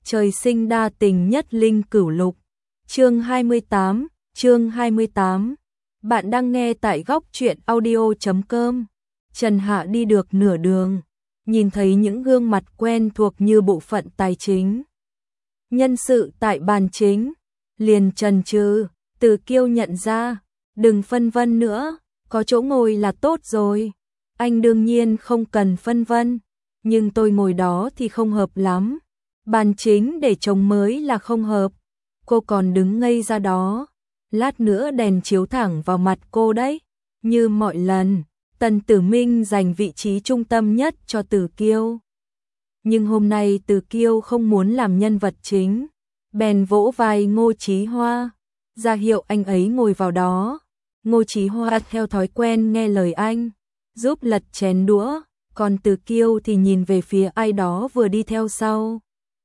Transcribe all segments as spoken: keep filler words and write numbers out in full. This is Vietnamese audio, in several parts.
trời sinh đa tình nhất linh cửu lục. Chương hai mươi tám, chương hai mươi tám. Bạn đang nghe tại góc truyện audio chấm com. Trần Hạ đi được nửa đường, nhìn thấy những gương mặt quen thuộc như bộ phận tài chính, nhân sự tại bàn chính, liền chần chừ. Từ Kiêu nhận ra, đừng phân vân nữa, có chỗ ngồi là tốt rồi. Anh đương nhiên không cần phân vân, nhưng tôi ngồi đó thì không hợp lắm. Bàn chính để trống mới là không hợp. Cô còn đứng ngây ra đó, lát nữa đèn chiếu thẳng vào mặt cô đấy. Như mọi lần, Tần Tử Minh dành vị trí trung tâm nhất cho Từ Kiêu. Nhưng hôm nay Từ Kiêu không muốn làm nhân vật chính, bèn vỗ vai Ngô Chí Hoa, ra hiệu anh ấy ngồi vào đó. Ngô Chí Hoa theo thói quen nghe lời anh, giúp lật chén đũa, còn Từ Kiêu thì nhìn về phía ai đó vừa đi theo sau.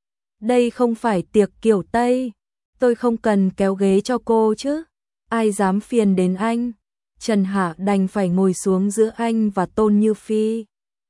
Đây không phải tiệc kiểu Tây, tôi không cần kéo ghế cho cô chứ, ai dám phiền đến anh. Trần Hạ đành phải ngồi xuống giữa anh và Tôn Như Phi.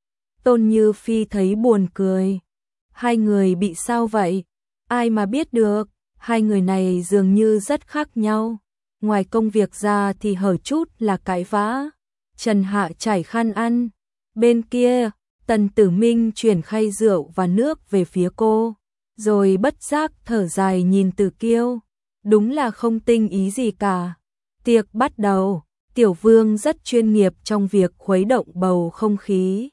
Tôn Như Phi thấy buồn cười. Hai người bị sao vậy? Ai mà biết được, hai người này dường như rất khác nhau. Ngoài công việc ra thì hở chút là cãi vã. Trần Hạ chải khăn ăn. Bên kia, Tần Tử Minh chuyển khay rượu và nước về phía cô, rồi bất giác thở dài nhìn Từ Kiêu. Đúng là không tinh ý gì cả. Tiệc bắt đầu, Tiểu Vương rất chuyên nghiệp trong việc khuấy động bầu không khí.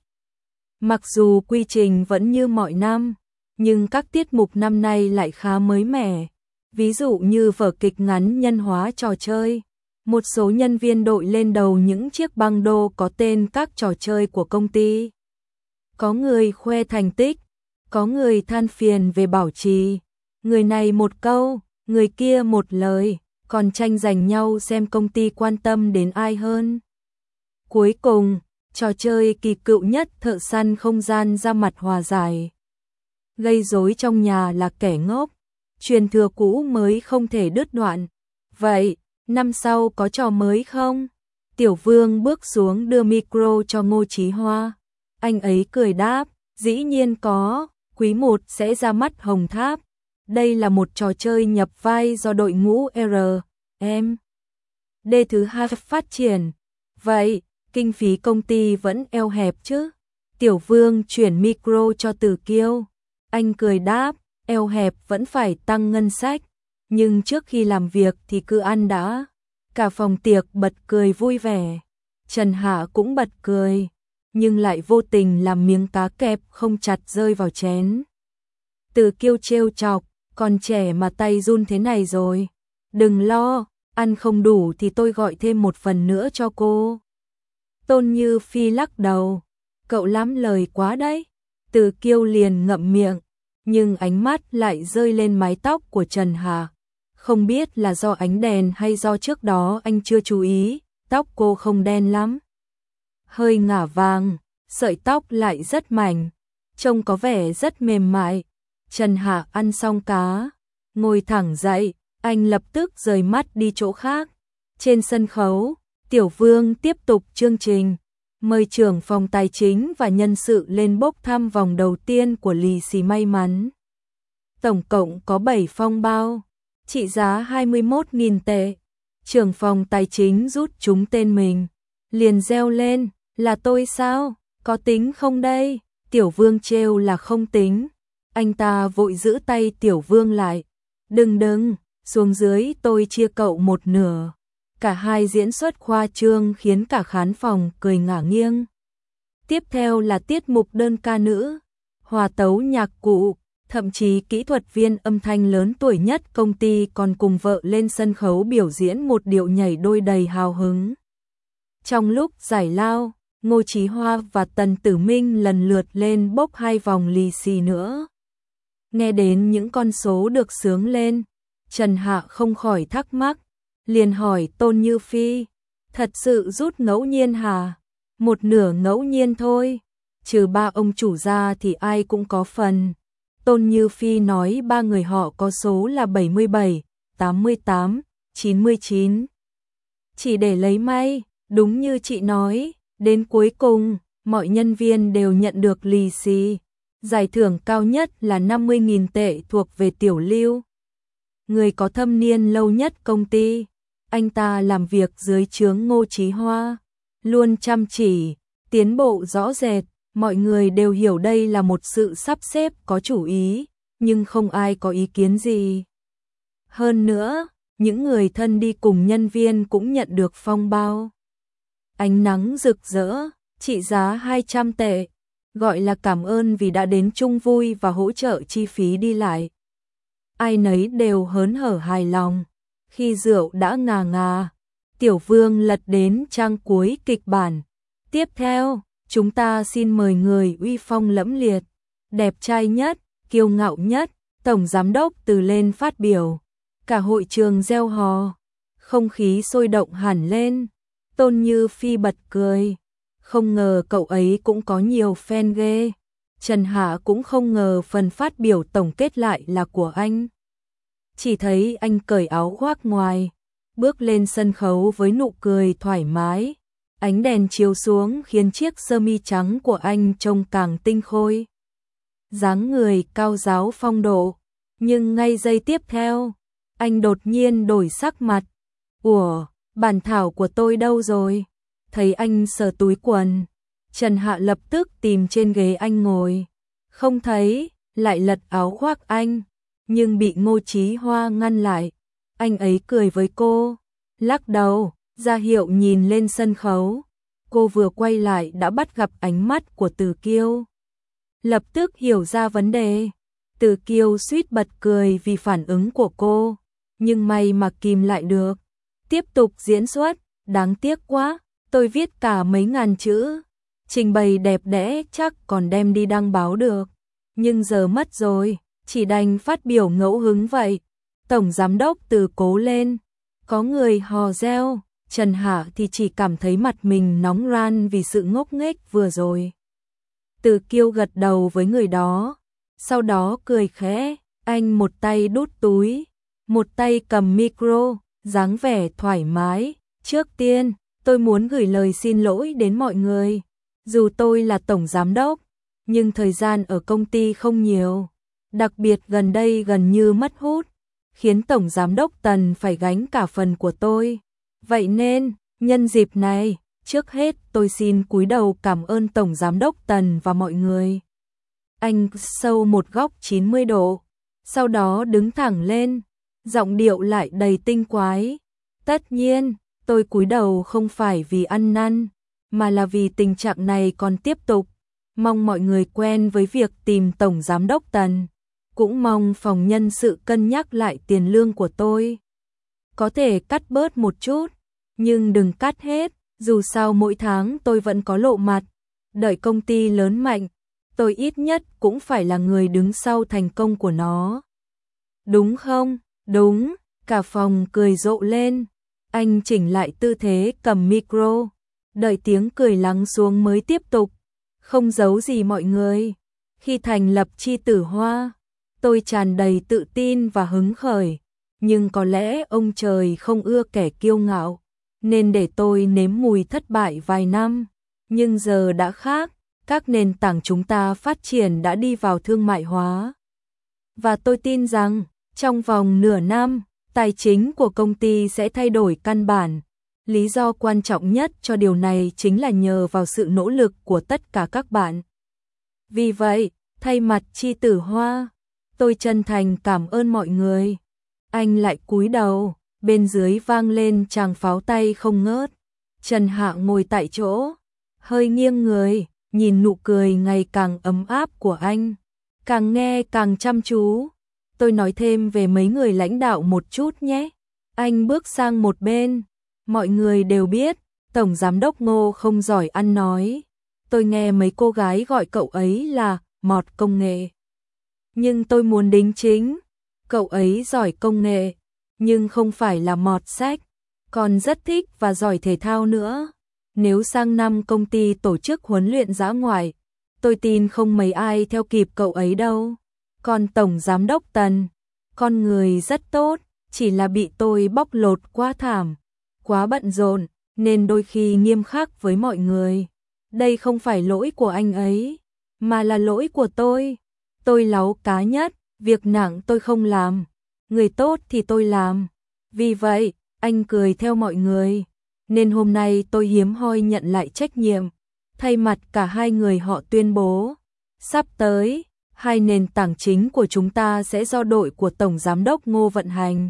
Mặc dù quy trình vẫn như mọi năm, nhưng các tiết mục năm nay lại khá mới mẻ. Ví dụ như vở kịch ngắn nhân hóa trò chơi. Một số nhân viên đội lên đầu những chiếc băng đô có tên các trò chơi của công ty. Có người khoe thành tích, có người than phiền về bảo trì. Người này một câu, người kia một lời, còn tranh giành nhau xem công ty quan tâm đến ai hơn. Cuối cùng, trò chơi kỳ cựu nhất thợ săn không gian ra mặt hòa giải. Gây rối trong nhà là kẻ ngốc, truyền thừa cũ mới không thể đứt đoạn. Vậy, năm sau có trò mới không? Tiểu Vương bước xuống đưa micro cho Ngô Chí Hoa. Anh ấy cười đáp, dĩ nhiên có, quý một sẽ ra mắt Hồng Tháp. Đây là một trò chơi nhập vai do đội ngũ R M D thứ hai phát triển. Vậy, kinh phí công ty vẫn eo hẹp chứ? Tiểu Vương chuyển micro cho Từ Kiêu. Anh cười đáp, eo hẹp vẫn phải tăng ngân sách, nhưng trước khi làm việc thì cứ ăn đã. Cả phòng tiệc bật cười vui vẻ. Trần Hạ cũng bật cười, nhưng lại vô tình làm miếng cá kẹp không chặt rơi vào chén. Từ Kiêu trêu chọc, còn trẻ mà tay run thế này rồi. Đừng lo, ăn không đủ thì tôi gọi thêm một phần nữa cho cô. Tôn Như Phi lắc đầu, cậu lắm lời quá đấy. Từ Kiêu liền ngậm miệng, nhưng ánh mắt lại rơi lên mái tóc của Trần Hạ. Không biết là do ánh đèn hay do trước đó anh chưa chú ý, tóc cô không đen lắm. Hơi ngả vàng, sợi tóc lại rất mảnh, trông có vẻ rất mềm mại. Trần Hạ ăn xong cá, ngồi thẳng dậy, anh lập tức rời mắt đi chỗ khác. Trên sân khấu, Tiểu Vương tiếp tục chương trình, mời trưởng phòng tài chính và nhân sự lên bốc thăm vòng đầu tiên của lì xì may mắn. Tổng cộng có bảy phong bao, trị giá hai mươi mốt nghìn tệ. Trưởng phòng tài chính rút trúng tên mình, liền reo lên, là tôi sao, có tính không đây? Tiểu Vương trêu là không tính. Anh ta vội giữ tay Tiểu Vương lại, đừng đừng, xuống dưới tôi chia cậu một nửa. Cả hai diễn xuất khoa trương khiến cả khán phòng cười ngả nghiêng. Tiếp theo là tiết mục đơn ca nữ, hòa tấu nhạc cụ, thậm chí kỹ thuật viên âm thanh lớn tuổi nhất công ty còn cùng vợ lên sân khấu biểu diễn một điệu nhảy đôi đầy hào hứng. Trong lúc giải lao, Ngô Chí Hoa và Tần Tử Minh lần lượt lên bốc hai vòng lì xì nữa. Nghe đến những con số được xướng lên, Trần Hạ không khỏi thắc mắc, liền hỏi Tôn Như Phi, thật sự rút ngẫu nhiên hả? Một nửa ngẫu nhiên thôi, trừ ba ông chủ ra thì ai cũng có phần. Tôn Như Phi nói ba người họ có số là bảy mươi bảy, tám mươi tám, chín mươi chín. Chỉ để lấy may, đúng như chị nói, đến cuối cùng, mọi nhân viên đều nhận được lì xì. Giải thưởng cao nhất là năm mươi nghìn tệ thuộc về Tiểu Lưu, người có thâm niên lâu nhất công ty. Anh ta làm việc dưới trướng Ngô Chí Hoa, luôn chăm chỉ, tiến bộ rõ rệt, mọi người đều hiểu đây là một sự sắp xếp có chủ ý, nhưng không ai có ý kiến gì. Hơn nữa, những người thân đi cùng nhân viên cũng nhận được phong bao ánh nắng rực rỡ, trị giá hai trăm tệ, gọi là cảm ơn vì đã đến chung vui và hỗ trợ chi phí đi lại. Ai nấy đều hớn hở hài lòng. Khi rượu đã ngà ngà, Tiểu Vương lật đến trang cuối kịch bản. Tiếp theo, chúng ta xin mời người uy phong lẫm liệt, đẹp trai nhất, kiêu ngạo nhất, Tổng Giám đốc Từ lên phát biểu. Cả hội trường reo hò, không khí sôi động hẳn lên. Tôn Như Phi bật cười, không ngờ cậu ấy cũng có nhiều fan ghê. Trần Hạ cũng không ngờ phần phát biểu tổng kết lại là của anh. Chỉ thấy anh cởi áo khoác ngoài, bước lên sân khấu với nụ cười thoải mái. Ánh đèn chiếu xuống khiến chiếc sơ mi trắng của anh trông càng tinh khôi. Dáng người cao ráo phong độ, nhưng ngay giây tiếp theo, anh đột nhiên đổi sắc mặt. Ủa, bản thảo của tôi đâu rồi? Thấy anh sờ túi quần, Trần Hạ lập tức tìm trên ghế anh ngồi. Không thấy, lại lật áo khoác anh, nhưng bị Ngô Chí Hoa ngăn lại. Anh ấy cười với cô, lắc đầu, ra hiệu nhìn lên sân khấu. Cô vừa quay lại đã bắt gặp ánh mắt của Từ Kiêu. Lập tức hiểu ra vấn đề. Từ Kiêu suýt bật cười vì phản ứng của cô, nhưng may mà kìm lại được. Tiếp tục diễn xuất, đáng tiếc quá, tôi viết cả mấy ngàn chữ, trình bày đẹp đẽ chắc còn đem đi đăng báo được, nhưng giờ mất rồi, chỉ đành phát biểu ngẫu hứng vậy. Tổng Giám đốc Từ cố lên, có người hò reo. Trần Hạ thì chỉ cảm thấy mặt mình nóng ran vì sự ngốc nghếch vừa rồi. Từ Kiêu gật đầu với người đó, sau đó cười khẽ. Anh một tay đút túi, một tay cầm micro, dáng vẻ thoải mái. Trước tiên, tôi muốn gửi lời xin lỗi đến mọi người. Dù tôi là tổng giám đốc, nhưng thời gian ở công ty không nhiều, đặc biệt gần đây gần như mất hút, khiến tổng giám đốc Tần phải gánh cả phần của tôi. Vậy nên, nhân dịp này, trước hết tôi xin cúi đầu cảm ơn Tổng Giám đốc Tần và mọi người. Anh sâu một góc chín mươi độ, sau đó đứng thẳng lên, giọng điệu lại đầy tinh quái. Tất nhiên, tôi cúi đầu không phải vì ăn năn, mà là vì tình trạng này còn tiếp tục. Mong mọi người quen với việc tìm Tổng Giám đốc Tần, cũng mong phòng nhân sự cân nhắc lại tiền lương của tôi. Có thể cắt bớt một chút, nhưng đừng cắt hết, dù sao mỗi tháng tôi vẫn có lộ mặt. Đợi công ty lớn mạnh, tôi ít nhất cũng phải là người đứng sau thành công của nó. Đúng không? Đúng, cả phòng cười rộ lên. Anh chỉnh lại tư thế cầm micro, đợi tiếng cười lắng xuống mới tiếp tục. Không giấu gì mọi người, khi thành lập Chi Tử Hoa, tôi tràn đầy tự tin và hứng khởi. Nhưng có lẽ ông trời không ưa kẻ kiêu ngạo, nên để tôi nếm mùi thất bại vài năm. Nhưng giờ đã khác, các nền tảng chúng ta phát triển đã đi vào thương mại hóa. Và tôi tin rằng, trong vòng nửa năm, tài chính của công ty sẽ thay đổi căn bản. Lý do quan trọng nhất cho điều này chính là nhờ vào sự nỗ lực của tất cả các bạn. Vì vậy, thay mặt Chi Tử Hoa, tôi chân thành cảm ơn mọi người. Anh lại cúi đầu, bên dưới vang lên tràng pháo tay không ngớt. Trần Hạ ngồi tại chỗ, hơi nghiêng người, nhìn nụ cười ngày càng ấm áp của anh, càng nghe càng chăm chú. Tôi nói thêm về mấy người lãnh đạo một chút nhé. Anh bước sang một bên. Mọi người đều biết, Tổng Giám đốc Ngô không giỏi ăn nói. Tôi nghe mấy cô gái gọi cậu ấy là mọt công nghệ. Nhưng tôi muốn đính chính, cậu ấy giỏi công nghệ, nhưng không phải là mọt sách, còn rất thích và giỏi thể thao nữa. Nếu sang năm công ty tổ chức huấn luyện dã ngoại, tôi tin không mấy ai theo kịp cậu ấy đâu. Còn Tổng Giám đốc Tần, con người rất tốt, chỉ là bị tôi bóc lột quá thảm, quá bận rộn, nên đôi khi nghiêm khắc với mọi người. Đây không phải lỗi của anh ấy, mà là lỗi của tôi. Tôi láu cá nhất, việc nặng tôi không làm, người tốt thì tôi làm. Vì vậy, anh cười theo mọi người. Nên hôm nay tôi hiếm hoi nhận lại trách nhiệm. Thay mặt cả hai người họ tuyên bố, sắp tới, hai nền tảng chính của chúng ta sẽ do đội của Tổng Giám đốc Ngô vận hành.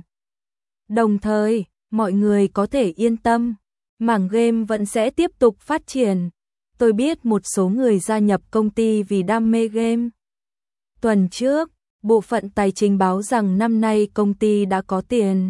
Đồng thời, mọi người có thể yên tâm, mảng game vẫn sẽ tiếp tục phát triển. Tôi biết một số người gia nhập công ty vì đam mê game. Tuần trước, bộ phận tài chính báo rằng năm nay công ty đã có tiền.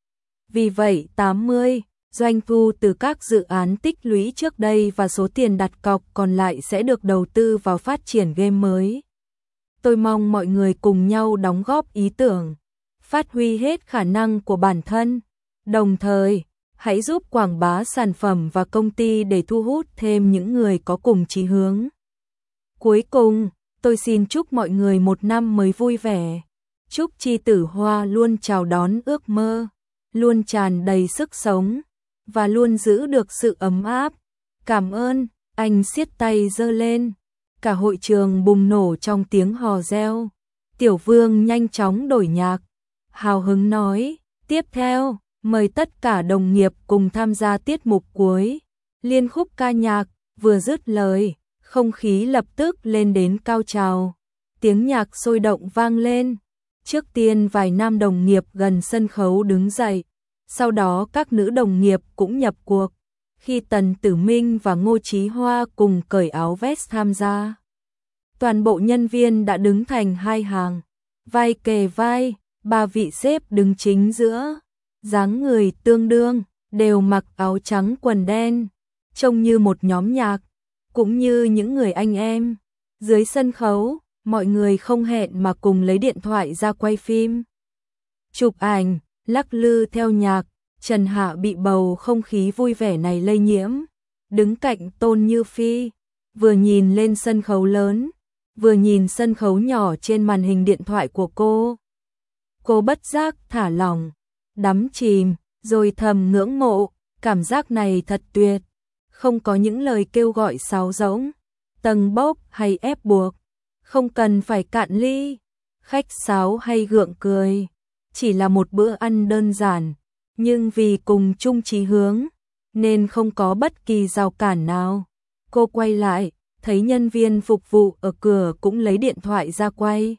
Vì vậy tám mươi, doanh thu từ các dự án tích lũy trước đây và số tiền đặt cọc còn lại sẽ được đầu tư vào phát triển game mới. Tôi mong mọi người cùng nhau đóng góp ý tưởng, phát huy hết khả năng của bản thân. Đồng thời, hãy giúp quảng bá sản phẩm và công ty để thu hút thêm những người có cùng chí hướng. Cuối cùng, tôi xin chúc mọi người một năm mới vui vẻ. Chúc Chi Tử Hoa luôn chào đón ước mơ, luôn tràn đầy sức sống và luôn giữ được sự ấm áp. Cảm ơn, anh siết tay giơ lên. Cả hội trường bùng nổ trong tiếng hò reo. Tiểu Vương nhanh chóng đổi nhạc, hào hứng nói, tiếp theo, mời tất cả đồng nghiệp cùng tham gia tiết mục cuối. Liên khúc ca nhạc, vừa dứt lời, không khí lập tức lên đến cao trào. Tiếng nhạc sôi động vang lên. Trước tiên vài nam đồng nghiệp gần sân khấu đứng dậy, sau đó các nữ đồng nghiệp cũng nhập cuộc. Khi Tần Tử Minh và Ngô Chí Hoa cùng cởi áo vest tham gia, toàn bộ nhân viên đã đứng thành hai hàng, vai kề vai, ba vị sếp đứng chính giữa, dáng người tương đương, đều mặc áo trắng quần đen, trông như một nhóm nhạc, cũng như những người anh em. Dưới sân khấu, mọi người không hẹn mà cùng lấy điện thoại ra quay phim, chụp ảnh, lắc lư theo nhạc. Trần Hạ bị bầu không khí vui vẻ này lây nhiễm, đứng cạnh Tôn Như Phi, vừa nhìn lên sân khấu lớn, vừa nhìn sân khấu nhỏ trên màn hình điện thoại của cô. Cô bất giác thả lỏng, đắm chìm, rồi thầm ngưỡng mộ, cảm giác này thật tuyệt, không có những lời kêu gọi sáo rỗng, tầng bốc hay ép buộc, không cần phải cạn ly, khách sáo hay gượng cười, chỉ là một bữa ăn đơn giản. Nhưng vì cùng chung chí hướng, nên không có bất kỳ rào cản nào. Cô quay lại, thấy nhân viên phục vụ ở cửa cũng lấy điện thoại ra quay.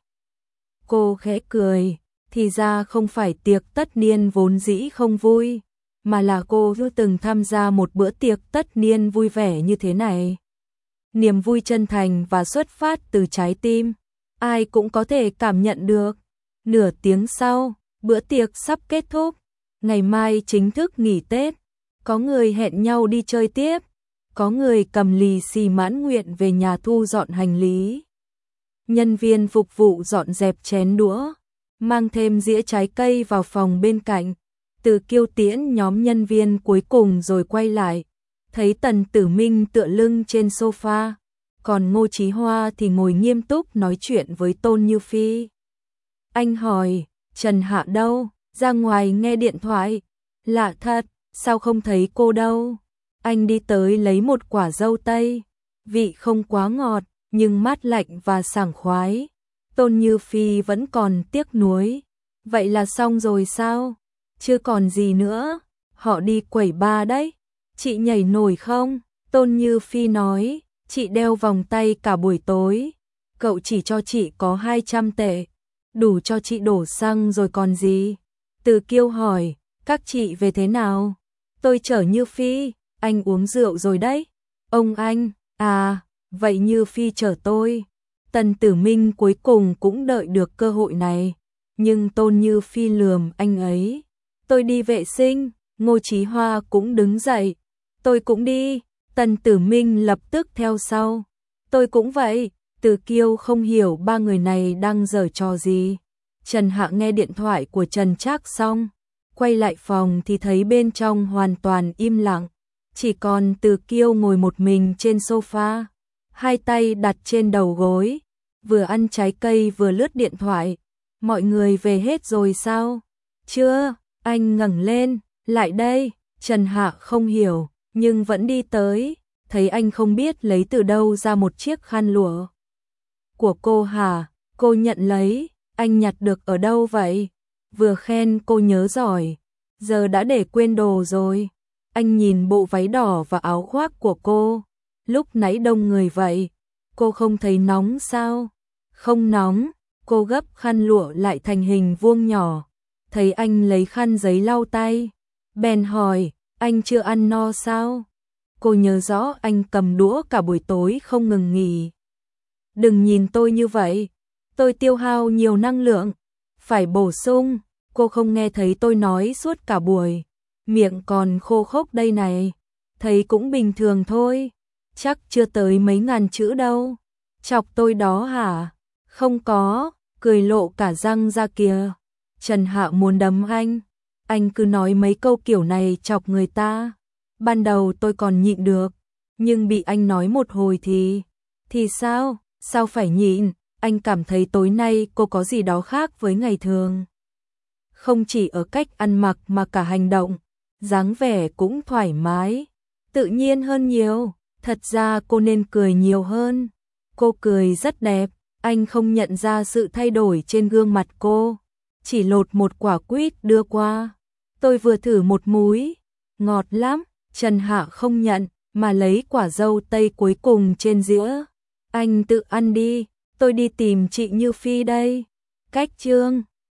Cô khẽ cười, thì ra không phải tiệc tất niên vốn dĩ không vui, mà là cô chưa từng tham gia một bữa tiệc tất niên vui vẻ như thế này. Niềm vui chân thành và xuất phát từ trái tim, ai cũng có thể cảm nhận được. Nửa tiếng sau, bữa tiệc sắp kết thúc. Ngày mai chính thức nghỉ Tết, có người hẹn nhau đi chơi tiếp, có người cầm lì xì mãn nguyện về nhà thu dọn hành lý. Nhân viên phục vụ dọn dẹp chén đũa, mang thêm dĩa trái cây vào phòng bên cạnh. Từ Kiêu tiễn nhóm nhân viên cuối cùng rồi quay lại, thấy Tần Tử Minh tựa lưng trên sofa, còn Ngô Chí Hoa thì ngồi nghiêm túc nói chuyện với Tôn Như Phi. Anh hỏi, Trần Hạ đâu? Ra ngoài nghe điện thoại. Lạ thật, sao không thấy cô đâu? Anh đi tới lấy một quả dâu tây, vị không quá ngọt, nhưng mát lạnh và sảng khoái. Tôn Như Phi vẫn còn tiếc nuối. Vậy là xong rồi sao? Chưa còn gì nữa, họ đi quẩy ba đấy. Chị nhảy nổi không? Tôn Như Phi nói, chị đeo vòng tay cả buổi tối. Cậu chỉ cho chị có hai trăm tệ, đủ cho chị đổ xăng rồi còn gì. Từ Kiêu hỏi, các chị về thế nào? Tôi chở Như Phi, anh uống rượu rồi đấy. Ông anh, à, vậy Như Phi chở tôi. Tần Tử Minh cuối cùng cũng đợi được cơ hội này, nhưng Tôn Như Phi lườm anh ấy. Tôi đi vệ sinh. Ngô Chí Hoa cũng đứng dậy. Tôi cũng đi. Tần Tử Minh lập tức theo sau. Tôi cũng vậy. Từ Kiêu không hiểu ba người này đang giở trò gì. Trần Hạ nghe điện thoại của Trần Trác xong, quay lại phòng thì thấy bên trong hoàn toàn im lặng, chỉ còn Từ Kiêu ngồi một mình trên sofa, hai tay đặt trên đầu gối, vừa ăn trái cây vừa lướt điện thoại. Mọi người về hết rồi sao? Chưa. Anh ngẩng lên, lại đây. Trần Hạ không hiểu, nhưng vẫn đi tới, thấy anh không biết lấy từ đâu ra một chiếc khăn lụa. Của cô hả? Cô nhận lấy, anh nhặt được ở đâu vậy? Vừa khen cô nhớ giỏi, giờ đã để quên đồ rồi. Anh nhìn bộ váy đỏ và áo khoác của cô, lúc nãy đông người vậy, cô không thấy nóng sao? Không nóng, cô gấp khăn lụa lại thành hình vuông nhỏ. Thấy anh lấy khăn giấy lau tay, bèn hỏi, anh chưa ăn no sao? Cô nhớ rõ anh cầm đũa cả buổi tối không ngừng nghỉ. Đừng nhìn tôi như vậy, tôi tiêu hao nhiều năng lượng, phải bổ sung. Cô không nghe thấy tôi nói suốt cả buổi, miệng còn khô khốc đây này. Thấy cũng bình thường thôi, chắc chưa tới mấy ngàn chữ đâu. Chọc tôi đó hả? Không có, cười lộ cả răng ra kìa. Trần Hạ muốn đấm anh, anh cứ nói mấy câu kiểu này chọc người ta. Ban đầu tôi còn nhịn được, nhưng bị anh nói một hồi thì... Thì sao? Sao phải nhịn? Anh cảm thấy tối nay cô có gì đó khác với ngày thường. Không chỉ ở cách ăn mặc mà cả hành động, dáng vẻ cũng thoải mái, tự nhiên hơn nhiều. Thật ra cô nên cười nhiều hơn. Cô cười rất đẹp, anh không nhận ra sự thay đổi trên gương mặt cô. Chỉ lột một quả quýt đưa qua. Tôi vừa thử một múi, ngọt lắm. Trần Hạ không nhận, mà lấy quả dâu tây cuối cùng trên dĩa. Anh tự ăn đi, tôi đi tìm chị Như Phi đây. Cách chương